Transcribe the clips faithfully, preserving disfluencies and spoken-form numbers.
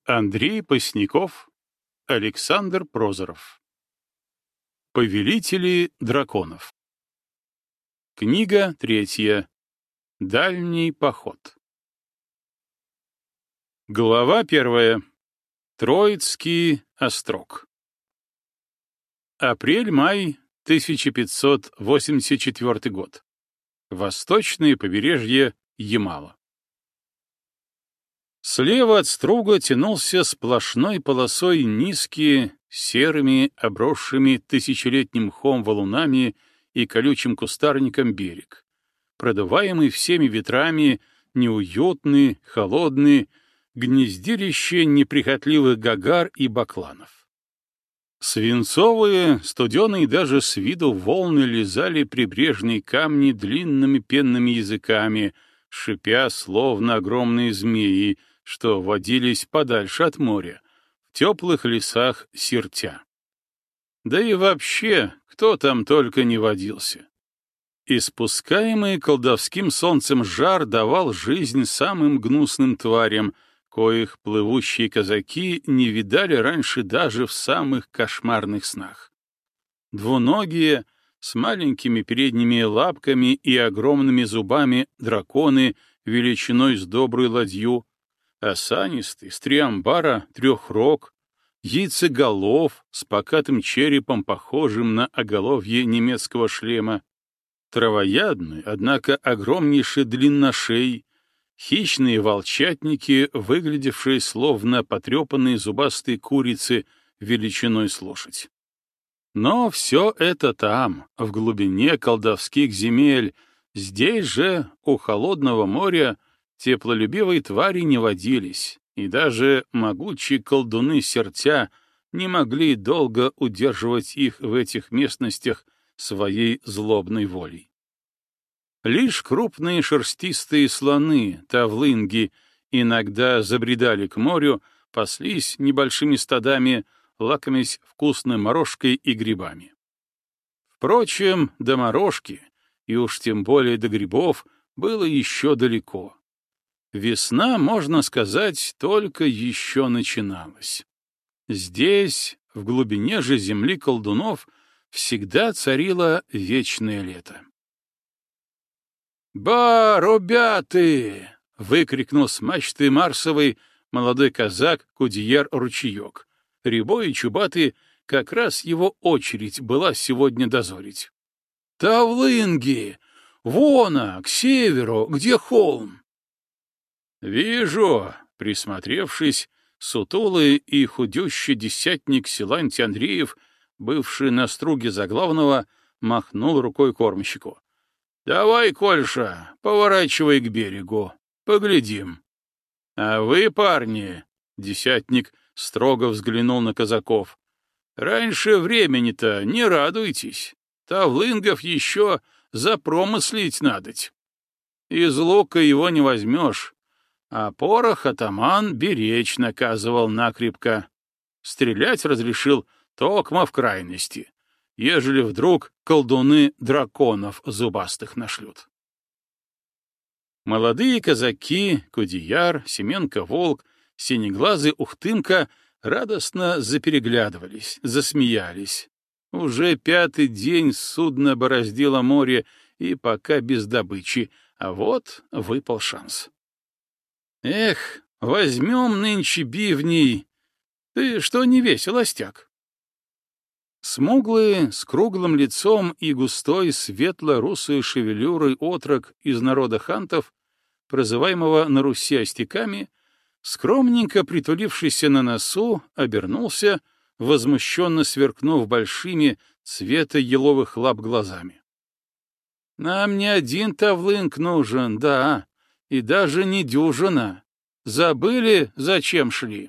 Андрей Посняков, Александр Прозоров. Повелители драконов. Книга третья. Дальний поход. Глава первая. Троицкий острог. Апрель-май тысяча пятьсот восемьдесят четвёртый год. Восточное побережье Ямала. Слева от струга тянулся сплошной полосой низкие, серыми, обросшими тысячелетним мхом валунами и колючим кустарником берег, продуваемый всеми ветрами, неуютный, холодный, гнездилище неприхотливых гагар и бакланов. Свинцовые, студеные даже с виду волны лизали прибрежные камни длинными пенными языками, шипя, словно огромные змеи, что водились подальше от моря, в теплых лесах Сиртя. Да и вообще, кто там только не водился. Испускаемый колдовским солнцем жар давал жизнь самым гнусным тварям, коих плывущие казаки не видали раньше даже в самых кошмарных снах. Двуногие, с маленькими передними лапками и огромными зубами драконы величиной с добрую ладью, осанистый, с три амбара, трехрог, яйцеголов с покатым черепом, похожим на оголовье немецкого шлема, травоядный, однако огромнейший длинношей, хищные волчатники, выглядевшие словно потрепанные зубастые курицы величиной с лошадь. Но все это там, в глубине колдовских земель, здесь же, у холодного моря, теплолюбивые твари не водились, и даже могучие колдуны Сиртя не могли долго удерживать их в этих местностях своей злобной волей. Лишь крупные шерстистые слоны, тавлынги, иногда забредали к морю, паслись небольшими стадами, лакомясь вкусной морожкой и грибами. Впрочем, до морожки, и уж тем более до грибов, было еще далеко. Весна, можно сказать, только еще начиналась. Здесь, в глубине же земли колдунов, всегда царило вечное лето. «Ба, ребяты!» — выкрикнул с мачты Марсовой молодой казак Кудияр Ручеек. Рябой и чубатый, как раз его очередь была сегодня дозорить. «Тавлынги! Вона, к северу, где холм!» «Вижу», — присмотревшись, сутулый и худющий десятник Силантий Андреев, бывший на струге заглавного, махнул рукой кормщику. «Давай, Кольша, поворачивай к берегу, поглядим». «А вы, парни», — десятник строго взглянул на казаков, — «раньше времени-то не радуйтесь, тавлынгов еще запромыслить надоть. Из лука его не возьмешь, а порох атаман беречь наказывал накрепко. Стрелять разрешил токмо в крайности, ежели вдруг колдуны драконов зубастых нашлют». Молодые казаки, Кудияр, Семенко-Волк, Синеглазый Ухтымка радостно запереглядывались, засмеялись. Уже пятый день судно бороздило море, и пока без добычи, а вот выпал шанс. «Эх, возьмем нынче бивней. Ты что не весел, остяк?» Смуглый, с круглым лицом и густой светло-русой шевелюрой отрок из народа хантов, прозываемого на Руси остяками, скромненько притулившийся на носу, обернулся, возмущенно сверкнув большими цвета еловых лап глазами. «Нам не один тавлынг нужен, да, и даже не дюжина. Забыли, зачем шли?»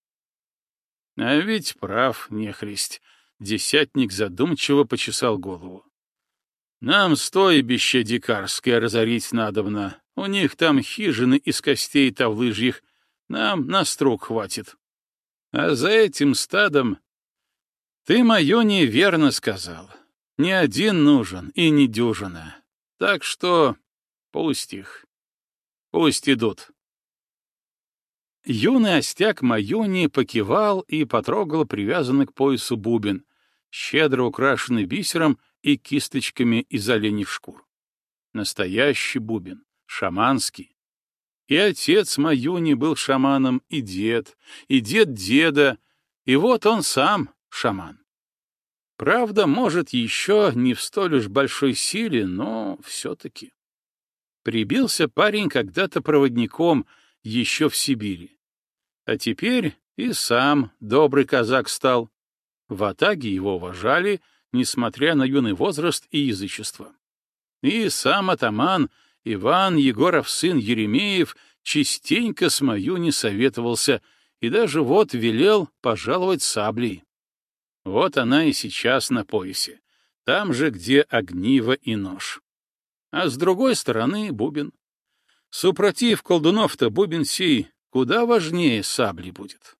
«А ведь прав, нехристь», — десятник задумчиво почесал голову. «Нам стойбище дикарское разорить надобно. У них там хижины из костей тавлыжьих. Нам на струк хватит. А за этим стадом...» «Ты мое неверно сказал. Не один нужен и не дюжина. Так что пусть их. Пусть идут». Юный остяк Маюни покивал и потрогал привязанный к поясу бубен, щедро украшенный бисером и кисточками из оленьих шкур. Настоящий бубен, шаманский. И отец Маюни был шаманом, и дед, и дед деда, и вот он сам шаман. Правда, может, еще не в столь уж большой силе, но все-таки. Прибился парень когда-то проводником еще в Сибири. А теперь и сам добрый казак стал. В атаге его уважали, несмотря на юный возраст и язычество. И сам атаман Иван Егоров сын Еремеев частенько с Маюни советовался и даже вот велел пожаловать саблей. Вот она и сейчас на поясе, там же, где огниво и нож. А с другой стороны — бубен. Супротив колдунов-то бубен сей куда важнее сабли будет.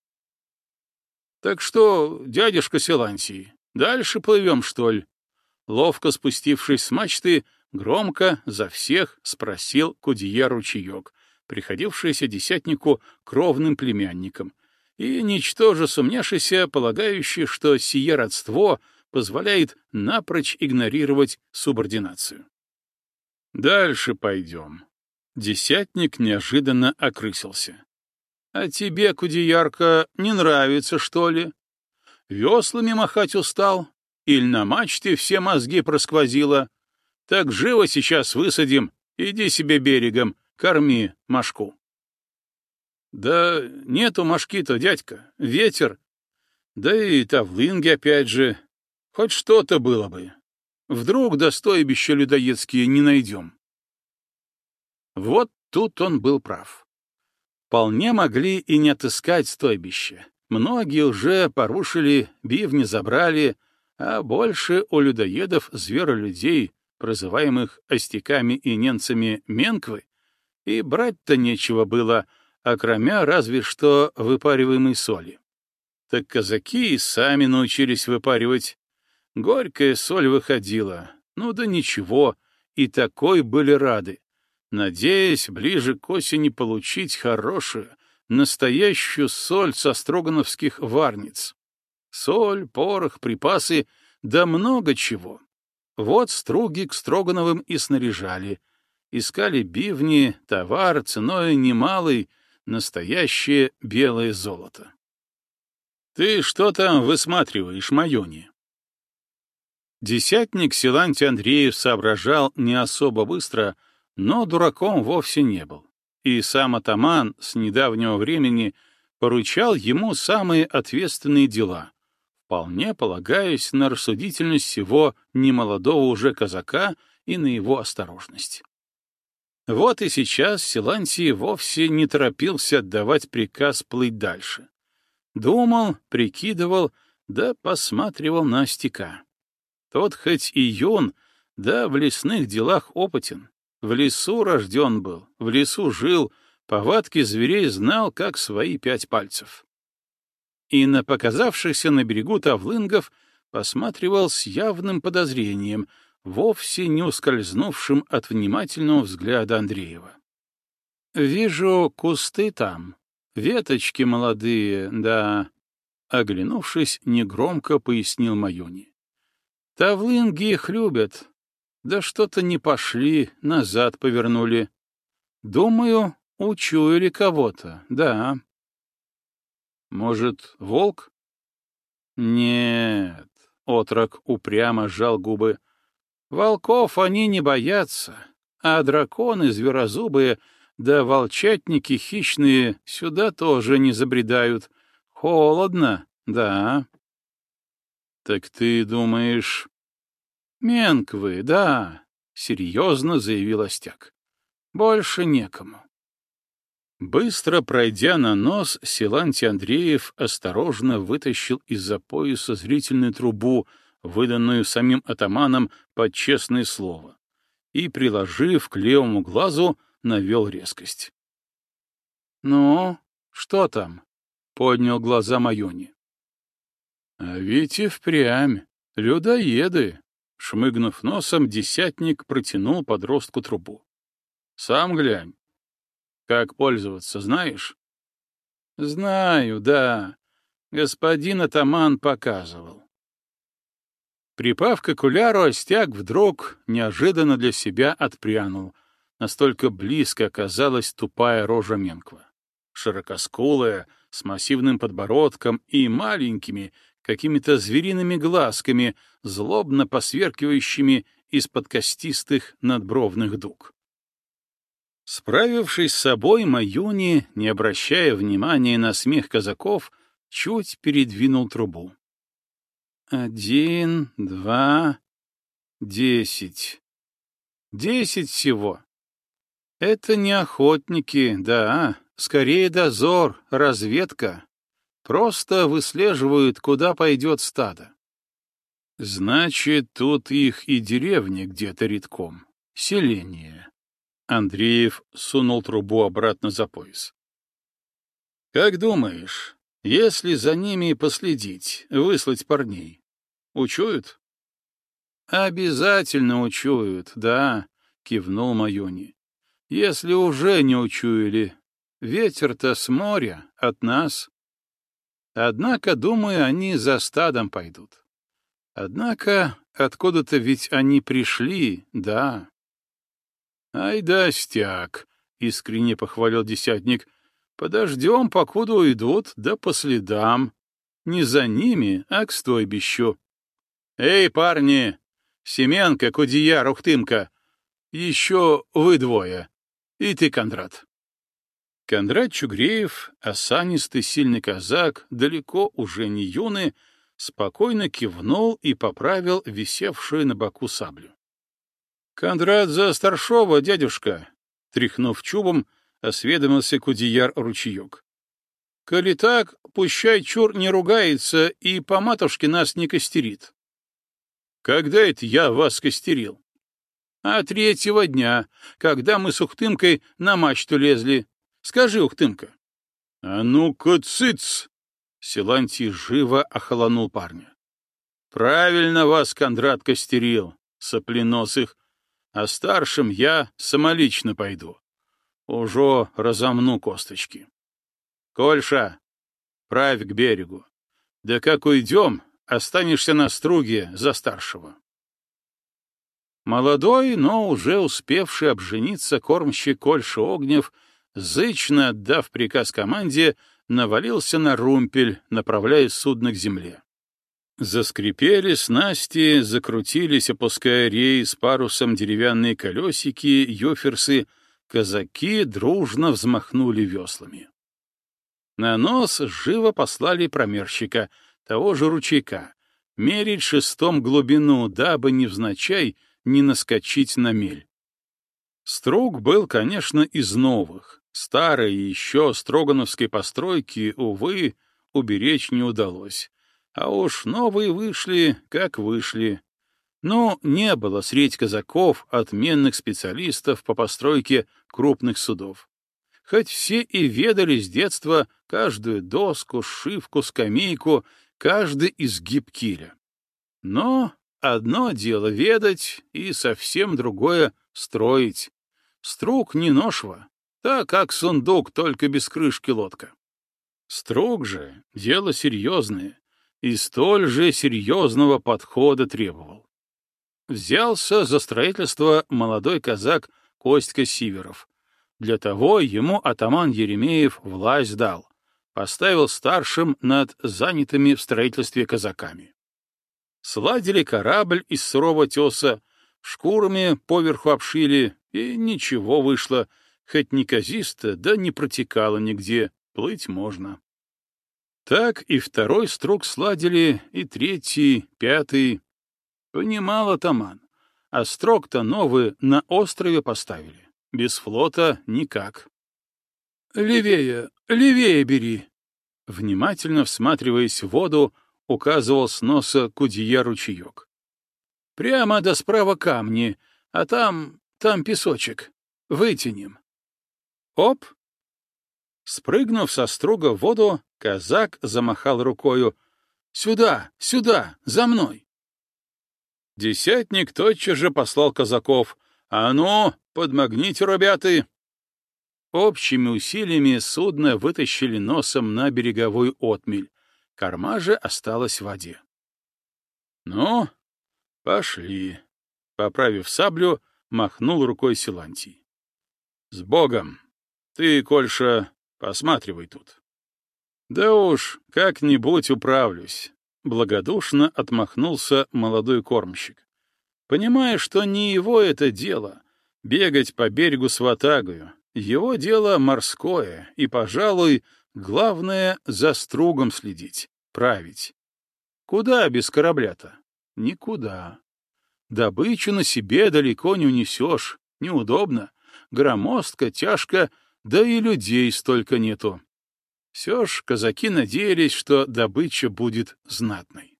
Так что, дядюшка Силантий, дальше плывем, что ли? Ловко спустившись с мачты, громко за всех спросил кудье ручеек, приходившийся десятнику кровным племянником, и, ничтоже сумняшися, полагающий, что сие родство позволяет напрочь игнорировать субординацию. Дальше пойдем. Десятник неожиданно окрысился. А тебе, кудеярка, не нравится, что ли? Веслами махать устал? Или на мачте все мозги просквозило? Так живо сейчас высадим, иди себе берегом, корми мошку. Да нету мошки-то, дядька, ветер. Да и тавлинги опять же. Хоть что-то было бы. Вдруг до стойбища людоедские не найдем. Вот тут он был прав. Вполне могли и не отыскать стойбище. Многие уже порушили, бивни забрали, а больше у людоедов зверолюдей, прозываемых остяками и ненцами менквы, и брать-то нечего было, окромя разве что выпариваемой соли. Так казаки и сами научились выпаривать. Горькая соль выходила, ну да ничего, и такой были рады, надеясь ближе к осени получить хорошую, настоящую соль со строгановских варниц. Соль, порох, припасы, да много чего. Вот струги к Строгановым и снаряжали. Искали бивни, товар ценой немалый, настоящее белое золото. Ты что там высматриваешь, Маюни? Десятник Силантий Андреев соображал не особо быстро, но дураком вовсе не был. И сам атаман с недавнего времени поручал ему самые ответственные дела, вполне полагаясь на рассудительность всего немолодого уже казака и на его осторожность. Вот и сейчас Силантий вовсе не торопился отдавать приказ плыть дальше. Думал, прикидывал, да посматривал на остяка. Тот хоть и юн, да в лесных делах опытен. В лесу рожден был, в лесу жил, повадки зверей знал, как свои пять пальцев. И на показавшихся на берегу тавлынгов посматривал с явным подозрением, вовсе не ускользнувшим от внимательного взгляда Андреева. «Вижу кусты там, веточки молодые, да...» Оглянувшись, негромко пояснил Маюни. «Тавлынги их любят. Да что-то не пошли, назад повернули. Думаю, учуяли кого-то, да». «Может, волк?» «Нет», — отрок упрямо сжал губы. «Волков они не боятся, а драконы зверозубые да волчатники хищные сюда тоже не забредают. Холодно, да». «Так ты думаешь...» «Менквы, да», — серьезно заявил остяк. «Больше некому». Быстро пройдя на нос, Силантий Андреев осторожно вытащил из-за пояса зрительную трубу, выданную самим атаманом под честное слово, и, приложив к левому глазу, навел резкость. «Ну, что там?» — поднял глаза Маюни. «А ведь и впрямь людоеды!» — шмыгнув носом, десятник протянул подростку трубу. «Сам глянь. Как пользоваться, знаешь?» Знаю, да. Господин атаман показывал. Припав к окуляру, Остяк вдруг неожиданно для себя отпрянул. Настолько близко оказалась тупая рожа Менква. Широкоскулая, с массивным подбородком и маленькими, какими-то звериными глазками, злобно посверкивающими из-под костистых надбровных дуг. Справившись с собой, Маюни, не обращая внимания на смех казаков, чуть передвинул трубу. Один, два, десять. Десять всего. Это не охотники, да, скорее дозор, разведка. Просто выслеживают, куда пойдет стадо. Значит, тут их и деревня где-то редком. Селение. Андреев сунул трубу обратно за пояс. Как думаешь, если за ними последить, выслать парней, учуют? Обязательно учуют, да, кивнул Маюни. Если уже не учуяли, ветер-то с моря, от нас. Однако, думаю, они за стадом пойдут. Однако, откуда-то ведь они пришли, да. Ай да стяг, искренне похвалил десятник. Подождем, покуда уйдут, да по следам. Не за ними, а к стойбищу. Эй, парни! Семенка, Кудияр, Ухтымка! Еще вы двое. И ты, Кондрат. Кондрат Чугреев, осанистый сильный казак, далеко уже не юный, спокойно кивнул и поправил висевшую на боку саблю. «Кондрат за старшова, дядюшка!» Тряхнув чубом, осведомился Кудияр ручеек. «Коли так, пущай чур не ругается и по матушке нас не костерит». «Когда это я вас костерил?» «А третьего дня, когда мы с Ухтымкой на мачту лезли. Скажи, Ухтымка». «А ну-ка, цыц!» Силантий живо охолонул парня. «Правильно вас Кондрат костерил, сопленосых. А старшим я самолично пойду. Уже разомну косточки. Кольша, правь к берегу. Да как уйдем, останешься на струге за старшего». Молодой, но уже успевший обжениться кормщик Кольша Огнев, зычно отдав приказ команде, навалился на румпель, направляя судно к земле. Заскрипели снасти, закрутились, опуская реи с парусом деревянные колесики, юферсы, казаки дружно взмахнули веслами. На нос живо послали промерщика, того же ручейка, мерить шестом глубину, дабы невзначай не наскочить на мель. Струг был, конечно, из новых, старой еще строгановской постройки, увы, уберечь не удалось. А уж новые вышли, как вышли. Но не было средь казаков отменных специалистов по постройке крупных судов. Хоть все и ведали с детства каждую доску, шивку, скамейку, каждый изгиб киля. Но одно дело ведать, и совсем другое — строить. Струг не ношва, так как сундук, только без крышки лодка. Струг же — дело серьезное, и столь же серьезного подхода требовал. Взялся за строительство молодой казак Костька Сиверов. Для того ему атаман Еремеев власть дал, поставил старшим над занятыми в строительстве казаками. Сладили корабль из сырого теса, шкурами поверху обшили, и ничего вышло, хоть неказисто, да не протекало нигде, плыть можно. Так и второй струг сладили, и третий, пятый. Понимал атаман, а строк-то новые на острове поставили. Без флота никак. «Левее, левее бери!» Внимательно всматриваясь в воду, указывал с носа Кудия ручеек. «Прямо до справа камни, а там, там песочек. Вытянем». Оп! Спрыгнув со струга в воду, казак замахал рукою. «Сюда, сюда, за мной!» Десятник тотчас же послал казаков. «А ну, подмогните, ребята!» Общими усилиями судно вытащили носом на береговой отмель, корма же осталась в воде. «Ну, пошли», — поправив саблю, махнул рукой Силантий. «С Богом! Ты, Кольша, посматривай тут». «Да уж, как-нибудь управлюсь», — благодушно отмахнулся молодой кормщик, понимая, что не его это дело — бегать по берегу с ватагою. Его дело морское, и, пожалуй, главное — за стругом следить, править. Куда без корабля-то? Никуда. Добычу на себе далеко не унесешь, неудобно, громоздко, тяжко, да и людей столько нету. Все ж казаки надеялись, что добыча будет знатной.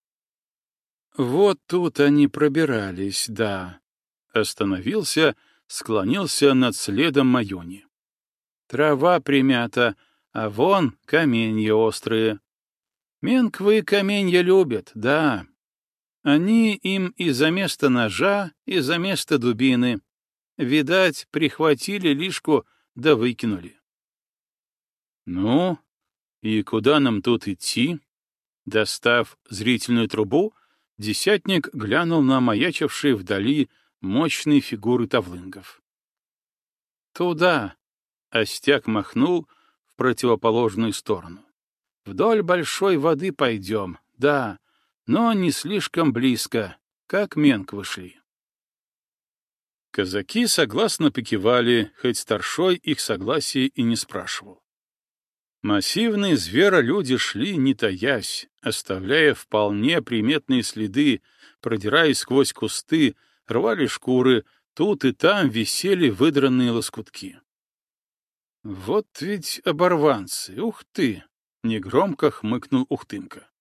Вот тут они пробирались, да. Остановился, склонился над следом Маюни. Трава примята, а вон каменья острые. Менквы каменья любят, да. Они им и за место ножа, и за место дубины. Видать, прихватили лишку, да выкинули. Ну, и куда нам тут идти? Достав зрительную трубу, десятник глянул на маячившие вдали мощные фигуры тавлынгов. «Туда!» — Остяк махнул в противоположную сторону. «Вдоль большой воды пойдем, да, но не слишком близко, как менквы шли». Казаки согласно покивали, хоть старшой их согласия и не спрашивал. Массивные зверолюди шли, не таясь, оставляя вполне приметные следы, продираясь сквозь кусты, рвали шкуры, тут и там висели выдранные лоскутки. «Вот ведь оборванцы, ух ты!» — негромко хмыкнул Ухтымка.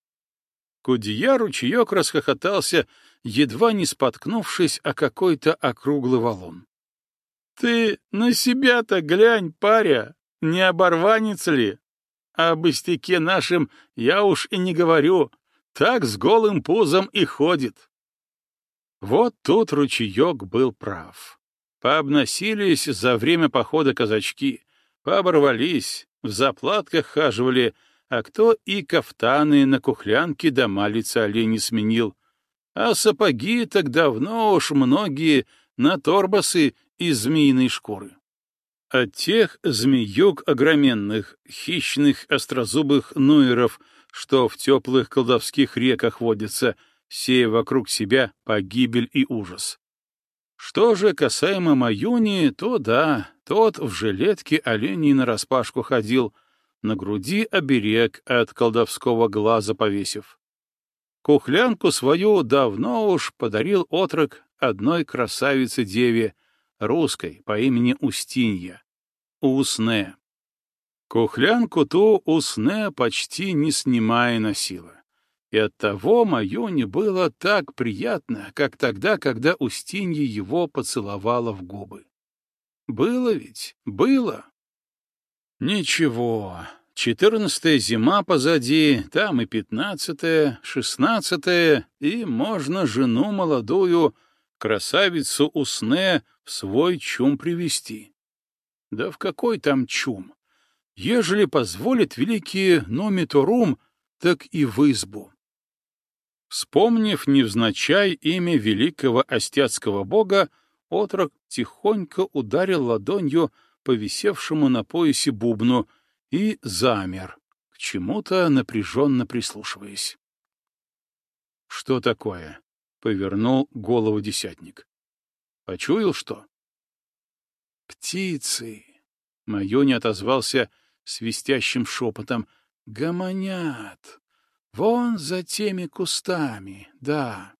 Кудья ручеек расхохотался, едва не споткнувшись о какой-то округлый валун. «Ты на себя-то глянь, паря! Не оборванец ли? О быстяке нашем я уж и не говорю, так с голым пузом и ходит». Вот тут ручеек был прав. Пообносились за время похода казачки, пооборвались, в заплатках хаживали, а кто и кафтаны на кухлянке до малица олени сменил, а сапоги так давно уж многие на торбасы из змеиной шкуры. От тех змеюк огроменных, хищных острозубых нуеров, что в теплых колдовских реках водятся, сея вокруг себя погибель и ужас. Что же касаемо Маюни, то да, тот в жилетке оленей нараспашку ходил, на груди оберег от колдовского глаза повесив. Кухлянку свою давно уж подарил отрок одной красавице-деве, русской по имени Устинья, Усне. Кухлянку ту Усне почти не снимая носила. И оттого Маюне было так приятно, как тогда, когда Устинья его поцеловала в губы. Было ведь, было. Ничего, четырнадцатая зима позади, там и пятнадцатая, шестнадцатая, и можно жену молодую, красавицу Усне, в свой чум привести. Да в какой там чум? Ежели позволит великий Номиторум, так и в избу. Вспомнив невзначай имя великого остяцкого бога, отрок тихонько ударил ладонью по висевшему на поясе бубну и замер, к чему-то напряженно прислушиваясь. — Что такое? — повернул голову десятник. — Почуял что? — Птицы! — Маюня отозвался свистящим шепотом. — Гомонят! Вон за теми кустами, да.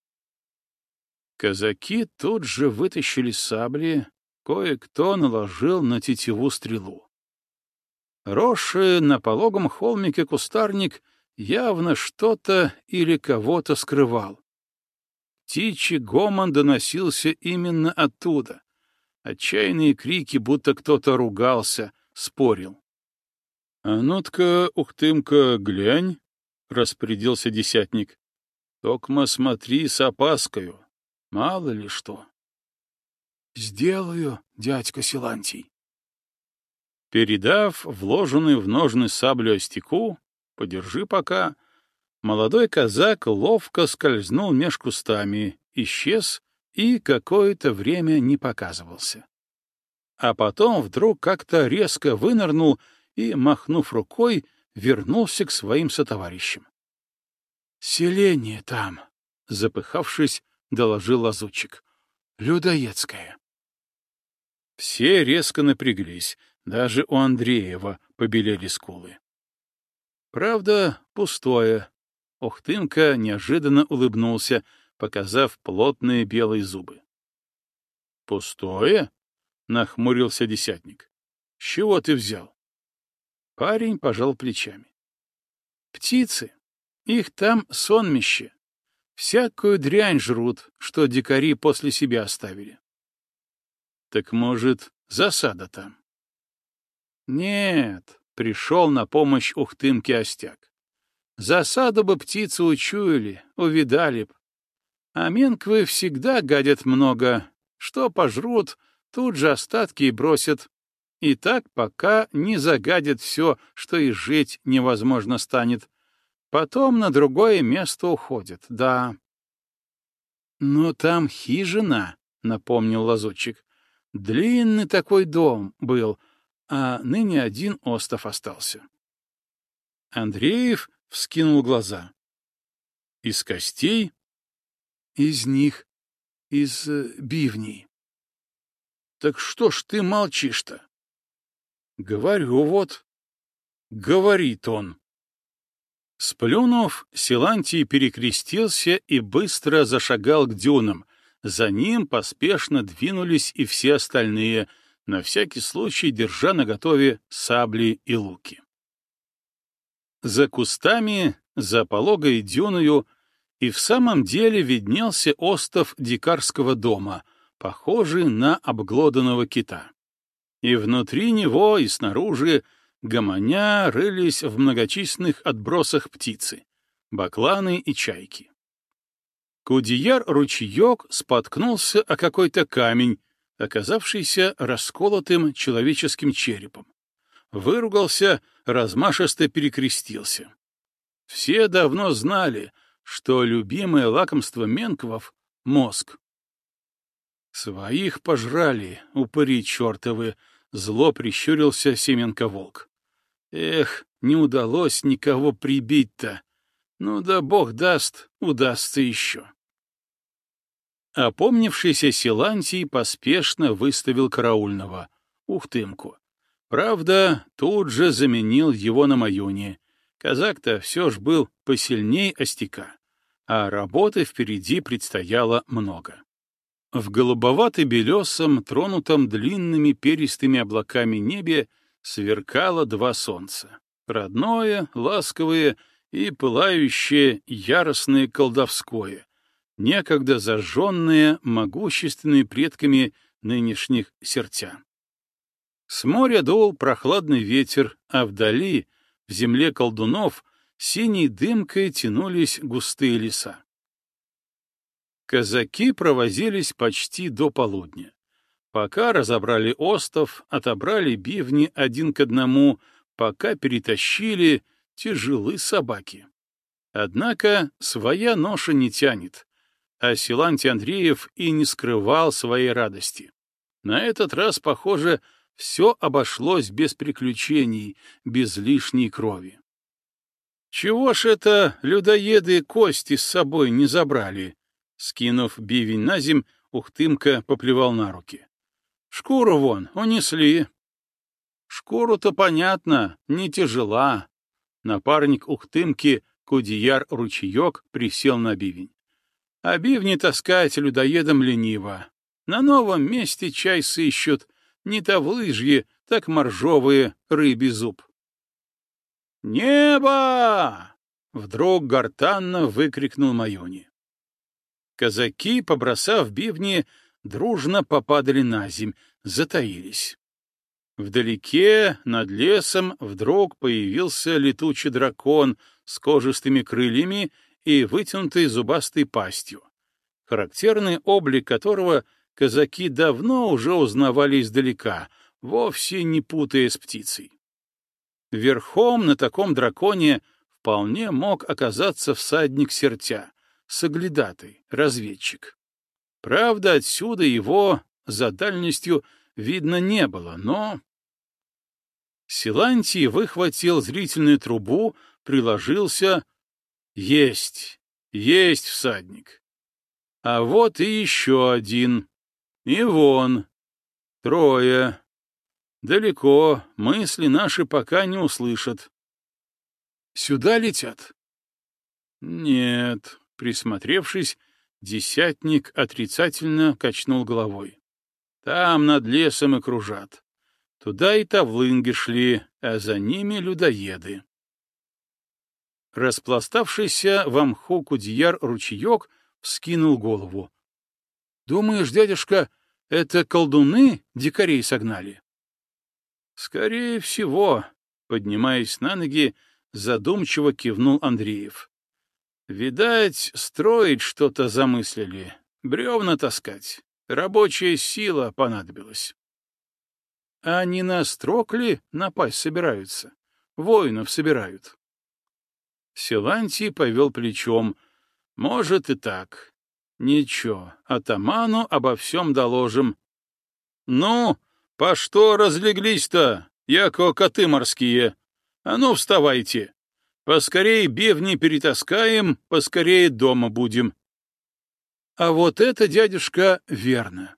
Казаки тут же вытащили сабли, кое-кто наложил на тетиву стрелу. Росший на пологом холмике кустарник явно что-то или кого-то скрывал. Птичий гомон доносился именно оттуда. Отчаянные крики, будто кто-то ругался, спорил. — А ну-тка, Ухтымка, глянь, — распорядился десятник. — Токма смотри с опаскою, мало ли что. — Сделаю, дядька Силантий. Передав вложенную в ножны саблю Остяку, подержи пока, молодой казак ловко скользнул меж кустами, исчез и какое-то время не показывался. А потом вдруг как-то резко вынырнул и, махнув рукой, вернулся к своим сотоварищам. — Селение там, — запыхавшись, доложил лазутчик. — Людоедское. Все резко напряглись, даже у Андреева побелели скулы. Правда, пустое. Ухтымка неожиданно улыбнулся, показав плотные белые зубы. — Пустое? — нахмурился десятник. — С чего ты взял? Парень пожал плечами. — Птицы. Их там сонмище. Всякую дрянь жрут, что дикари после себя оставили. — Так, может, засада там? — Нет, пришел на помощь Ухтымке Остяк. Засаду бы птицы учуяли, увидали б. А менквы всегда гадят много. Что пожрут, тут же остатки и бросят. И так пока не загадят все, что и жить невозможно станет. Потом на другое место уходят, да. — Но там хижина, — напомнил лазутчик. Длинный такой дом был, а ныне один остов остался. Андреев вскинул глаза. — Из костей? — Из них, из э, бивней. — Так что ж ты молчишь-то? — Говорю вот. — Говорит он. Сплюнув, Силантий перекрестился и быстро зашагал к дюнам. За ним поспешно двинулись и все остальные, на всякий случай держа наготове сабли и луки. За кустами, за пологой дюною, и в самом деле виднелся остов дикарского дома, похожий на обглоданного кита. И внутри него, и снаружи, гомоня рылись в многочисленных отбросах птицы, бакланы и чайки. Кудияр-ручеек споткнулся о какой-то камень, оказавшийся расколотым человеческим черепом. Выругался, размашисто перекрестился. Все давно знали, что любимое лакомство менквов — мозг. Своих пожрали, упыри чертовы, зло прищурился Семенко-волк. Эх, не удалось никого прибить-то. Ну да бог даст, удастся еще. Опомнившийся Силантий поспешно выставил караульного, Ухтымку. Правда, тут же заменил его на Маюни. Казак-то все ж был посильней Остяка, а работы впереди предстояло много. В голубовато-белесом, тронутом длинными перистыми облаками небе сверкало два солнца. Родное, ласковое и пылающее, яростное колдовское, некогда зажженное могущественными предками нынешних сердца. С моря дул прохладный ветер, а вдали, в земле колдунов, синей дымкой тянулись густые леса. Казаки провозились почти до полудня. Пока разобрали остов, отобрали бивни один к одному, пока перетащили, тяжелы собаки. Однако своя ноша не тянет, а Силантий Андреев и не скрывал своей радости. На этот раз, похоже, все обошлось без приключений, без лишней крови. Чего ж это людоеды кости с собой не забрали? Скинув бивень на земь, Ухтымка поплевал на руки. Шкуру вон унесли. Шкуру-то, понятно, не тяжела. Напарник Ухтымки, Кудияр-ручеек, присел на бивень. А бивни таскать людоедам лениво. На новом месте чай сыщут, не тавлыжьи, так моржовые, рыбий зуб. «Небо!» — вдруг гортанно выкрикнул Маюни. Казаки, побросав бивни, дружно попадали на земь, затаились. Вдалеке, над лесом, вдруг появился летучий дракон с кожистыми крыльями и вытянутой зубастой пастью, характерный облик которого казаки давно уже узнавали издалека, вовсе не путая с птицей. Верхом на таком драконе вполне мог оказаться всадник Сертя, соглядатый, разведчик. Правда, отсюда его за дальностью видно не было, но... Силантий выхватил зрительную трубу, приложился. Есть, есть всадник. А вот и еще один. И вон. Трое. Далеко, мысли наши пока не услышат. Сюда летят? Нет, присмотревшись, десятник отрицательно качнул головой. Там над лесом и кружат. Туда и тавлынги шли, а за ними людоеды. Распластавшийся в мху кудьяр ручеек вскинул голову. — Думаешь, дядюшка, это колдуны дикарей согнали? — Скорее всего, — поднимаясь на ноги, задумчиво кивнул Андреев. — Видать, строить что-то замыслили, бревна таскать, рабочая сила понадобилась. — А не на строк ли напасть собираются? Воинов собирают. Силантий повел плечом. Может и так. Ничего, атаману обо всем доложим. Ну, по что разлеглись-то, яко коты морские? А ну, вставайте. Поскорее бивни перетаскаем, поскорее дома будем. А вот это, дядюшка, верно.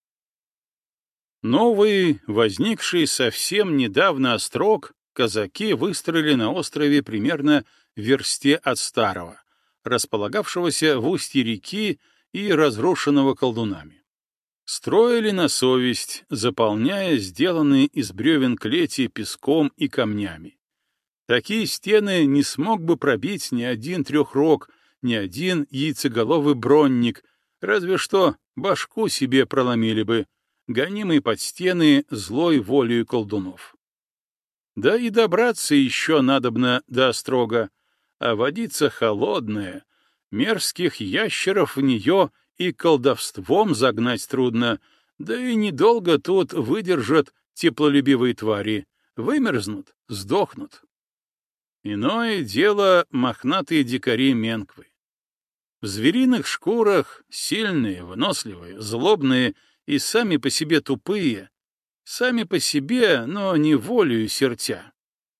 Новый, возникший совсем недавно острог, казаки выстроили на острове примерно в версте от старого, располагавшегося в устье реки и разрушенного колдунами. Строили на совесть, заполняя сделанные из бревен клети песком и камнями. Такие стены не смог бы пробить ни один трехрог, ни один яйцеголовый бронник, разве что башку себе проломили бы, гонимый под стены злой волею колдунов. Да и добраться еще надобно до острога, а водица холодная, мерзких ящеров в нее и колдовством загнать трудно, да и недолго тут выдержат теплолюбивые твари, вымерзнут, сдохнут. Иное дело мохнатые дикари Менквы. В звериных шкурах сильные, выносливые, злобные и сами по себе тупые, сами по себе, но не волею Сертя.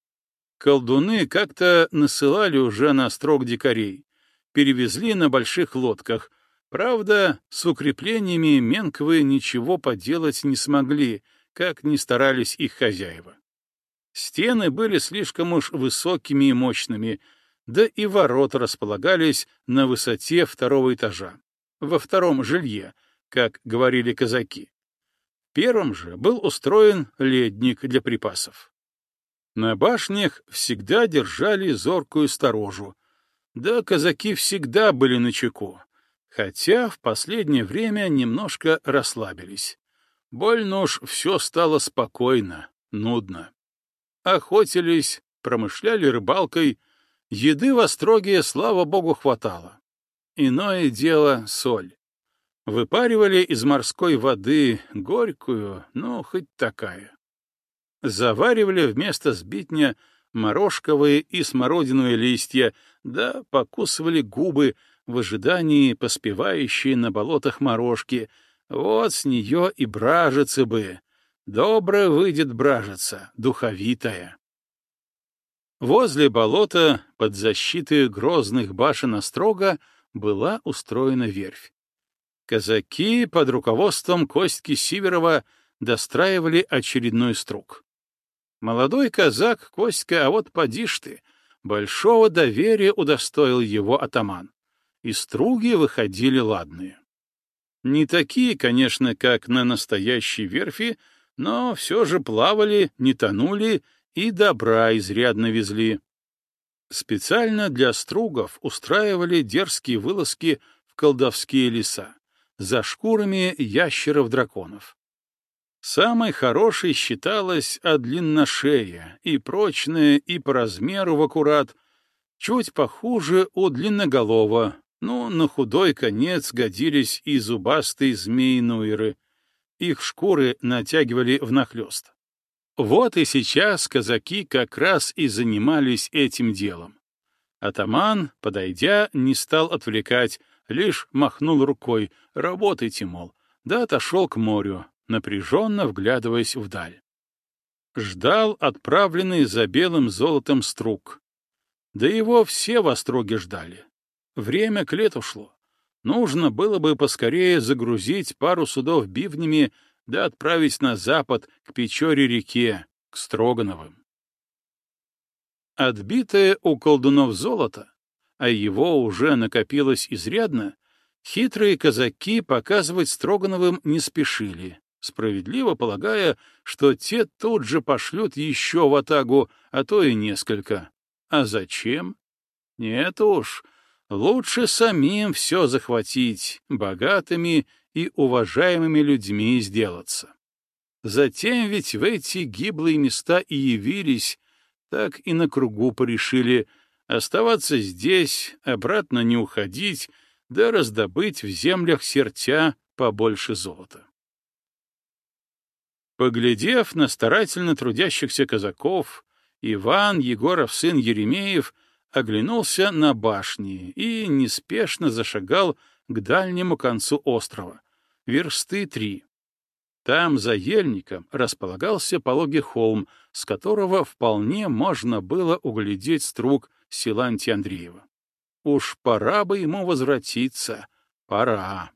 Колдуны как-то насылали уже на острог дикарей, перевезли на больших лодках. Правда, с укреплениями Менквы ничего поделать не смогли, как ни старались их хозяева. Стены были слишком уж высокими и мощными, да и ворота располагались на высоте второго этажа, во втором жилье, как говорили казаки. В первом же был устроен ледник для припасов. На башнях всегда держали зоркую сторожу, да казаки всегда были начеку, хотя в последнее время немножко расслабились. Больно уж все стало спокойно, нудно. Охотились, промышляли рыбалкой, еды в остроге, слава богу, хватало. Иное дело — соль. Выпаривали из морской воды горькую, ну, хоть такая. Заваривали вместо сбитня морожковые и смородиновые листья, да покусывали губы в ожидании поспевающей на болотах морожки. Вот с нее и бражицы бы. Добрая выйдет бражица, духовитая. Возле болота, под защитой грозных башен острога, была устроена верфь. Казаки под руководством Костьки Сиверова достраивали очередной струк. Молодой казак Костька, а вот поди ж ты, большого доверия удостоил его атаман. И струги выходили ладные. Не такие, конечно, как на настоящей верфи, но все же плавали, не тонули и добра изрядно везли. Специально для стругов устраивали дерзкие вылазки в колдовские леса за шкурами ящеров-драконов. Самой хорошей считалась длинношея, и прочная, и по размеру в аккурат, чуть похуже у длинноголова, но на худой конец годились и зубастые змеи-нуеры. их шкуры натягивали внахлёст. Вот и сейчас казаки как раз и занимались этим делом. Атаман, подойдя, не стал отвлекать, лишь махнул рукой: «Работайте, мол», да отошел к морю, напряженно вглядываясь вдаль. Ждал отправленный за белым золотом струк. Да его все в Остроге ждали. Время к лету шло. Нужно было бы поскорее загрузить пару судов бивнями да отправить на запад к Печоре-реке, к Строгановым. Отбитое у колдунов золото, а его уже накопилось изрядно, хитрые казаки показывать Строгановым не спешили, справедливо полагая, что те тут же пошлют еще в атагу, а то и несколько. А зачем? Нет уж, лучше самим все захватить, богатыми и уважаемыми людьми сделаться. Затем ведь в эти гиблые места и явились, так и на кругу порешили оставаться здесь, обратно не уходить, да раздобыть в землях Сертя побольше золота. Поглядев на старательно трудящихся казаков, Иван, Егоров сын Еремеев, оглянулся на башни и неспешно зашагал к дальнему концу острова, версты три. Там, за ельником, располагался пологий холм, с которого вполне можно было углядеть струк Силантия Андреева. Уж пора бы ему возвратиться, пора.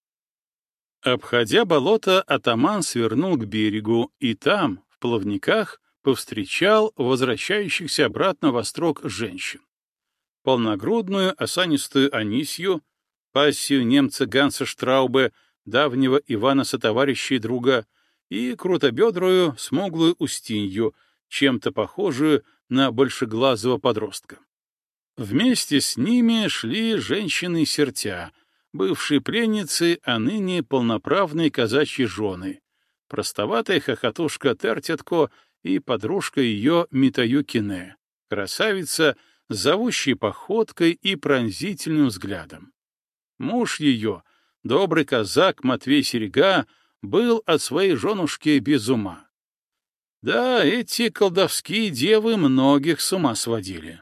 Обходя болото, атаман свернул к берегу, и там, в плавниках, повстречал возвращающихся обратно в Острог женщин. Полногрудную, осанистую Анисью, пассию немца Ганса Штраубе, давнего Ивана сотоварища и друга, и крутобедрую, смуглую Устинью, чем-то похожую на большеглазого подростка. Вместе с ними шли женщины Сертя, бывшие пленницы, а ныне полноправные казачьи жены, простоватая хохотушка Тертятко и подружка ее Митаюкине, красавица, зовущей походкой и пронзительным взглядом. Муж ее, добрый казак Матвей Серега, был от своей женушки без ума. Да, эти колдовские девы многих с ума сводили.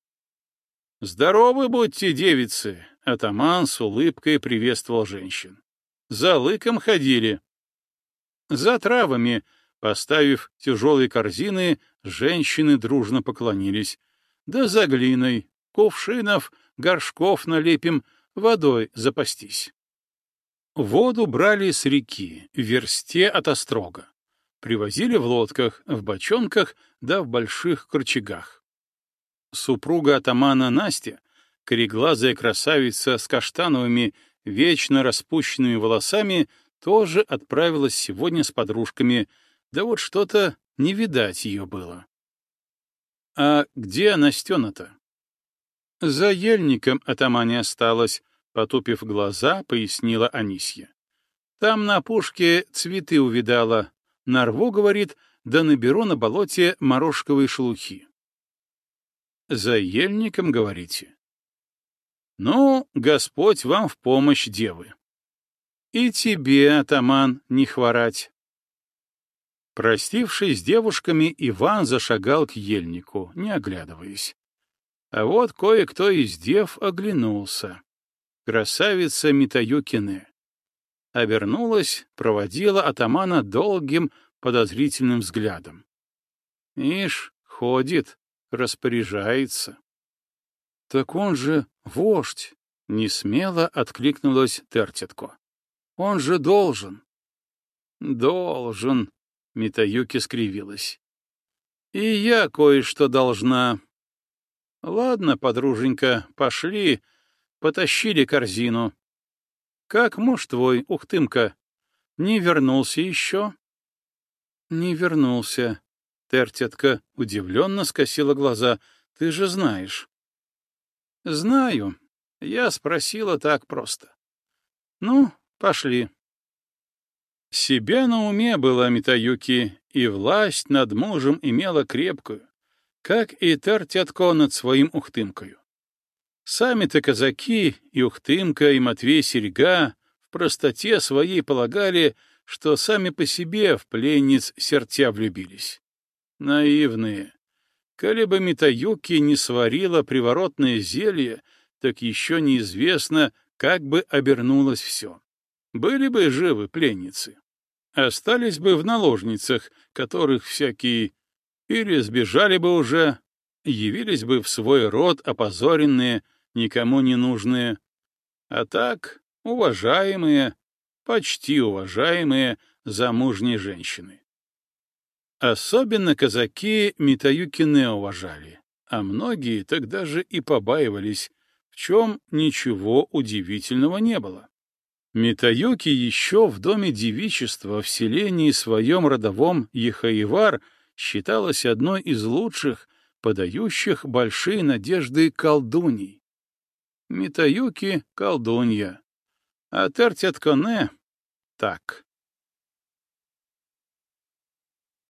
«Здоровы будьте, девицы!» — атаман с улыбкой приветствовал женщин. «За лыком ходили». За травами, поставив тяжелые корзины, женщины дружно поклонились. Да за глиной, кувшинов, горшков налепим, водой запастись. Воду брали с реки, в версте от Острога. Привозили в лодках, в бочонках да в больших корчагах. Супруга атамана Настя, кореглазая красавица с каштановыми, вечно распущенными волосами, тоже отправилась сегодня с подружками, да вот что-то не видать ее было. А где Настена-то? За ельником атамане осталась, потупив глаза, пояснила Анисья. Там на опушке цветы увидала. Нарву, говорит, да наберу на болоте морошковые шелухи. За ельником, говорите? Ну, Господь вам в помощь, девы. И тебе, атаман, не хворать. Простившись с девушками, Иван зашагал к ельнику, не оглядываясь. А вот кое-кто из дев оглянулся. Красавица Митаюкине. Обернулась, проводила атамана долгим подозрительным взглядом. Ишь, ходит, распоряжается. — Так он же вождь! — несмело откликнулась Тертятко. — Он же должен. — Должен, — Митаюки скривилась. — И я кое-что должна. — Ладно, подруженька, пошли, потащили корзину. — Как муж твой, Ухтымка, не вернулся еще? — Не вернулся. Тертятка удивленно скосила глаза. — Ты же знаешь. — Знаю. Я спросила так просто. — Ну, пошли. Себя на уме была Митаюки, и власть над мужем имела крепкую, как и Тертятко над своим Ухтымкою. Сами-то казаки, и Ухтымка, и Матвей Серега, в простоте своей полагали, что сами по себе в пленниц сердца влюбились. Наивные. Коли бы Митаюки не сварила приворотное зелье, так еще неизвестно, как бы обернулось все. Были бы живы пленницы. Остались бы в наложницах, которых всякие... Или сбежали бы уже, явились бы в свой род опозоренные, никому не нужные. А так, уважаемые, почти уважаемые замужние женщины. Особенно казаки Митаюкине уважали, а многие так даже и побаивались, в чем ничего удивительного не было. Митаюки еще в доме девичества в селении своем родовом Ехаивар считалась одной из лучших, подающих большие надежды колдуней. Митаюки — колдунья, а Тертятконе — так,